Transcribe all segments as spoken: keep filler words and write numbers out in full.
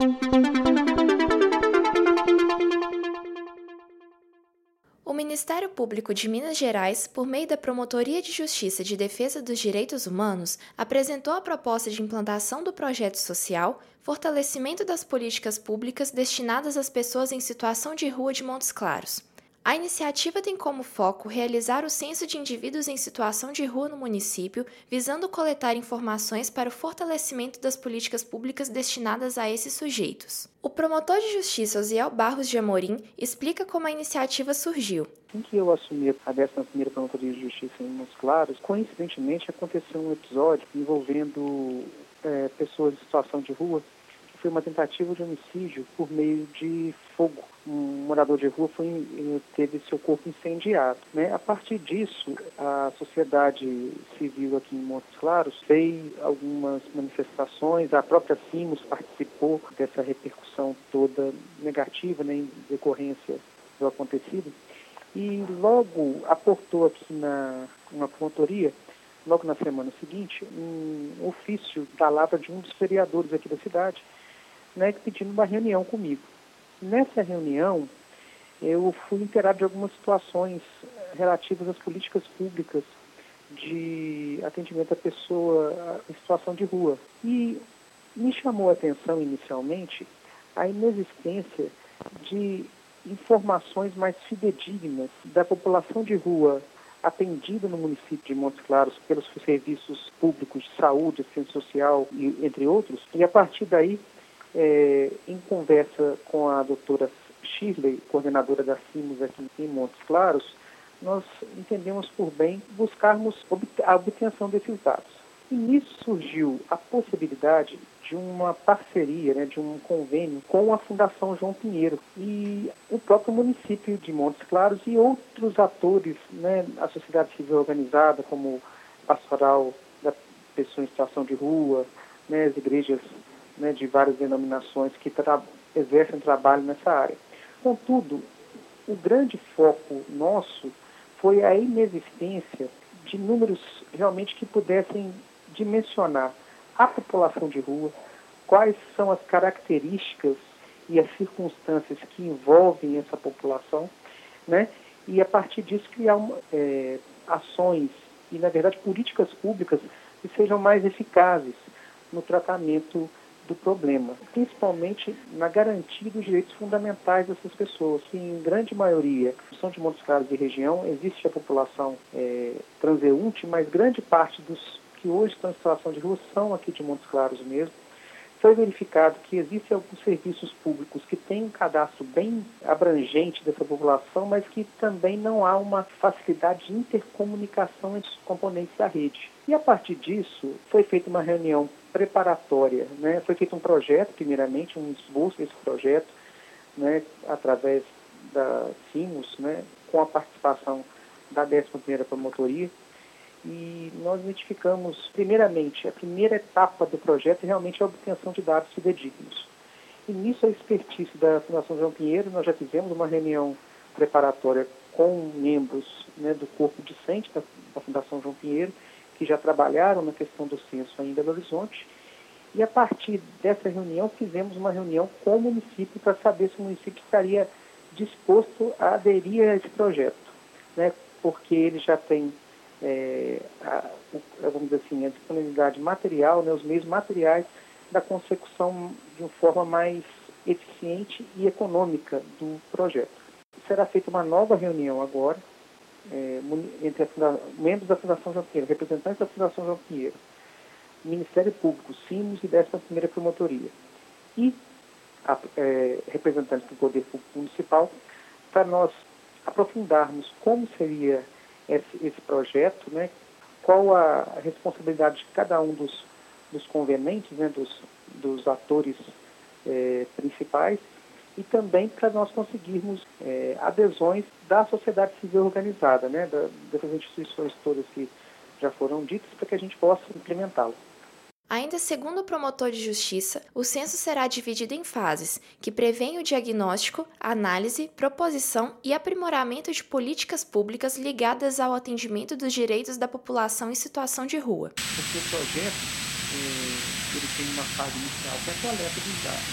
O Ministério Público de Minas Gerais, por meio da Promotoria de Justiça de Defesa dos Direitos Humanos, apresentou a proposta de implantação do projeto social Fortalecimento das Políticas Públicas destinadas às pessoas em situação de rua de Montes Claros. A iniciativa tem como foco realizar o censo de indivíduos em situação de rua no município, visando coletar informações para o fortalecimento das políticas públicas destinadas a esses sujeitos. O promotor de justiça Osiel Barros de Amorim explica como a iniciativa surgiu. Assim que eu assumi a décima primeira Promotoria de Justiça em Montes Claros, coincidentemente aconteceu um episódio envolvendo é, pessoas em situação de rua, que foi uma tentativa de homicídio por meio de fogo. Um morador de rua foi, teve seu corpo incendiado, né? A partir disso, a sociedade civil aqui em Montes Claros fez algumas manifestações, a própria Simos participou dessa repercussão toda negativa, né, em decorrência do acontecido, e logo aportou aqui na uma promotoria, logo na semana seguinte, um ofício da lavra de um dos vereadores aqui da cidade, né, pedindo uma reunião comigo. Nessa reunião, eu fui inteirado de algumas situações relativas às políticas públicas de atendimento à pessoa em situação de rua. E me chamou a atenção inicialmente a inexistência de informações mais fidedignas da população de rua atendida no município de Montes Claros pelos serviços públicos de saúde, assistência social, e, entre outros. E a partir daí, É, em conversa com a doutora Shirley, coordenadora da Simos aqui em Montes Claros, nós entendemos por bem buscarmos a obtenção desses dados. E nisso surgiu a possibilidade de uma parceria, né, de um convênio com a Fundação João Pinheiro e o próprio município de Montes Claros e outros atores, né, a sociedade civil organizada, como Pastoral da Pessoa em Situação de Rua, né, as igrejas, né, de várias denominações que tra- exercem trabalho nessa área. Contudo, o grande foco nosso foi a inexistência de números realmente que pudessem dimensionar a população de rua, quais são as características e as circunstâncias que envolvem essa população, né, e a partir disso criar uma, é, ações e, na verdade, políticas públicas que sejam mais eficazes no tratamento do problema, principalmente na garantia dos direitos fundamentais dessas pessoas, que em grande maioria são de Montes Claros e região, existe a população é, transeunte, mas grande parte dos que hoje estão em situação de rua são aqui de Montes Claros mesmo. Foi verificado que existem alguns serviços públicos que têm um cadastro bem abrangente dessa população, mas que também não há uma facilidade de intercomunicação entre os componentes da rede. E a partir disso, foi feita uma reunião preparatória, né? Foi feito um projeto, primeiramente, um esboço desse projeto, né, através da Simos, né, com a participação da décima primeira Promotoria, e nós identificamos, primeiramente, a primeira etapa do projeto é realmente a obtenção de dados fidedignos. E nisso a expertise da Fundação João Pinheiro, nós já fizemos uma reunião preparatória com membros, né, do corpo discente da, da Fundação João Pinheiro, que já trabalharam na questão do censo em Belo Horizonte, e a partir dessa reunião fizemos uma reunião com o município para saber se o município estaria disposto a aderir a esse projeto, né, porque ele já tem É, a, vamos dizer assim, a disponibilidade material, né, os meios materiais da consecução de uma forma mais eficiente e econômica do projeto. Será feita uma nova reunião agora, é, entre a, membros da Fundação João Pinheiro, representantes da Fundação João Pinheiro, Ministério Público, Simos e décima primeira Promotoria, e a, é, representantes do Poder Público Municipal, para nós aprofundarmos como seria Esse, esse projeto, né, qual a responsabilidade de cada um dos, dos convenentes, né, dos, dos atores é, principais, e também para nós conseguirmos é, adesões da sociedade civil organizada, né, da, dessas instituições todas que já foram ditas, para que a gente possa implementá-lo. Ainda segundo o promotor de justiça, o censo será dividido em fases, que prevêem o diagnóstico, análise, proposição e aprimoramento de políticas públicas ligadas ao atendimento dos direitos da população em situação de rua. Porque o projeto é, ele tem uma fase inicial que é a coleta dos dados.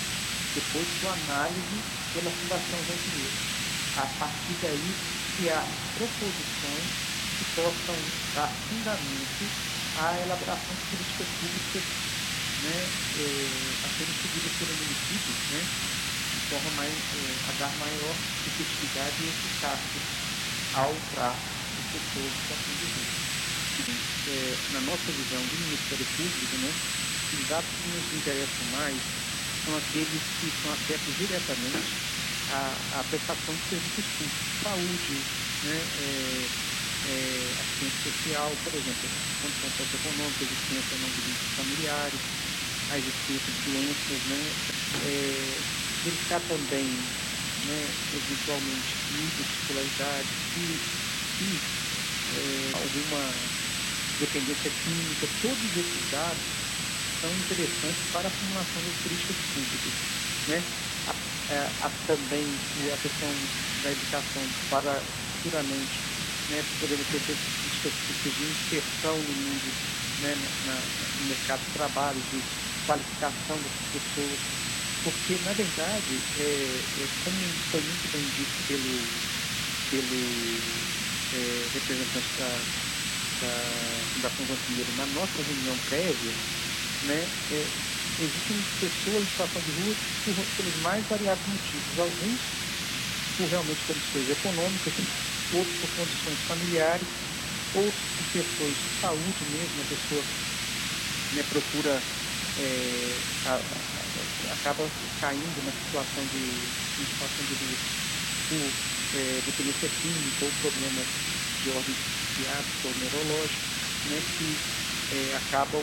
depois sua análise pela Fundação João Pinheiro. A partir daí, criar proposições que possam dar fundamento à elaboração de políticas públicas, né, eh, a serem seguidas pelo município, né, de forma mais, eh, a dar maior efetividade e eficácia ao trato de pessoas em situação de rua. Eh, na nossa visão do Ministério Público, né, os atos que nos interessam mais são aqueles que são afetos diretamente à, à prestação de serviços públicos, saúde, né, é, é, assistência social, por exemplo, condição socioeconômica, existência não de vínculos familiares, a existência de doenças, né, é, verificar também, né, eventualmente, nível de escolaridade, se, se é, alguma dependência química, todos esses dados são interessantes para a formulação das políticas públicas, né? Há, há também a questão da educação para futuramente, né, poder ter políticas públicas de inserção no mundo, né, na, no mercado de trabalho, de qualificação das pessoas, porque, na verdade, é, é, como foi muito bem dito pelo, pelo é, representante da, da Fundação João Pinheiro na nossa reunião prévia, né, é, existem pessoas em situação de rua por, pelos mais variados motivos, alguns por realmente condições econômicas, outros por condições familiares, outros por questões de saúde mesmo, a pessoa, né, procura, é, a, a, acaba caindo na situação de, em situação de rua por é, dependência química ou problemas de ordem psiquiátrica ou neurológica, né, que é, acabam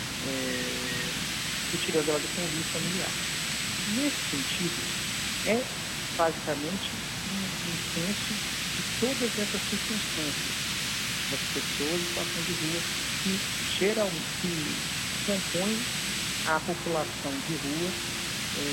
É, retirando ela do convívio familiar. Nesse sentido, é basicamente um, um senso de todas essas circunstâncias das pessoas em situação de rua que geralmente que compõem a população de rua, é,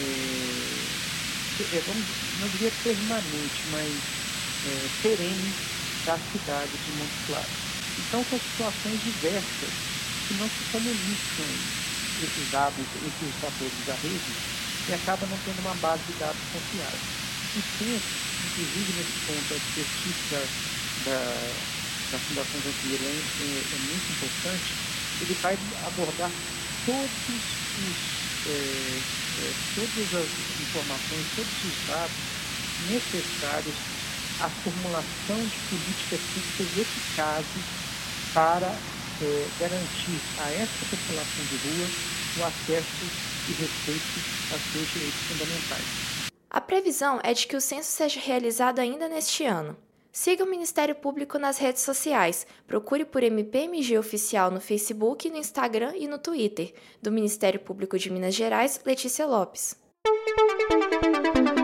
é, vamos, não diria permanente, mas é, perene das cidades de Montes Claros. Então, são situações diversas que não se comunicam esses dados entre os atores da rede e acaba não tendo uma base de dados confiável. E penso, inclusive nesse ponto, a expertise da, da, da Fundação João Pinheiro é, é, é muito importante. Ele vai abordar todos os, é, é, todas as informações, todos os dados necessários à formulação de políticas públicas eficazes para É, garantir a essa população de rua o acesso e respeito aos seus direitos fundamentais. A previsão é de que o censo seja realizado ainda neste ano. Siga o Ministério Público nas redes sociais. Procure por M P M G Oficial no Facebook, no Instagram e no Twitter. Do Ministério Público de Minas Gerais, Letícia Lopes.